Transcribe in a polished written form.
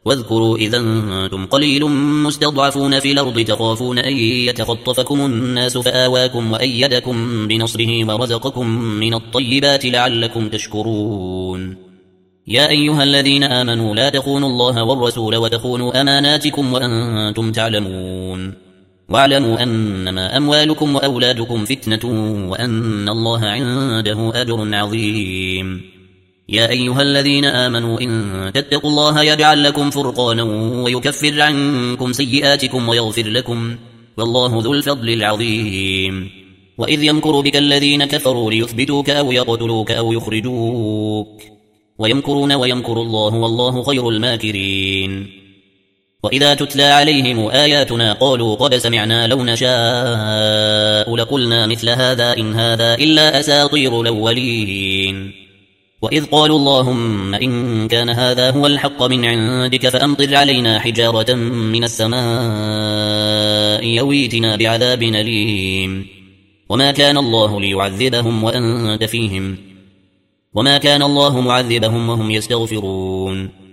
واذكروا إذا أنتم قليل مستضعفون في الأرض تخافون أن يتخطفكم الناس فآواكم وأيدكم بنصره ورزقكم من الطيبات لعلكم تشكرون. يا أيها الذين آمنوا لا تخونوا الله والرسول وتخونوا أماناتكم وأنتم تعلمون. واعلموا أنما أموالكم وأولادكم فتنة وأن الله عنده أجر عظيم. يا أيها الذين آمنوا إن تتقوا الله يجعل لكم فرقانا ويكفر عنكم سيئاتكم ويغفر لكم والله ذو الفضل العظيم. وإذ يمكر بك الذين كفروا ليثبتوك أو يقتلوك أو يخرجوك ويمكرون ويمكر الله والله خير الماكرين. وإذا تتلى عليهم آياتنا قالوا قد سمعنا لو نشاء لقلنا مثل هذا إن هذا إلا أساطير الأولين. وإذ قالوا اللهم إن كان هذا هو الحق من عندك فأمطر علينا حجارة من السماء يويتنا بعذاب أليم. وما كان الله ليعذبهم وأنت فيهم وما كان الله معذبهم وهم يستغفرون.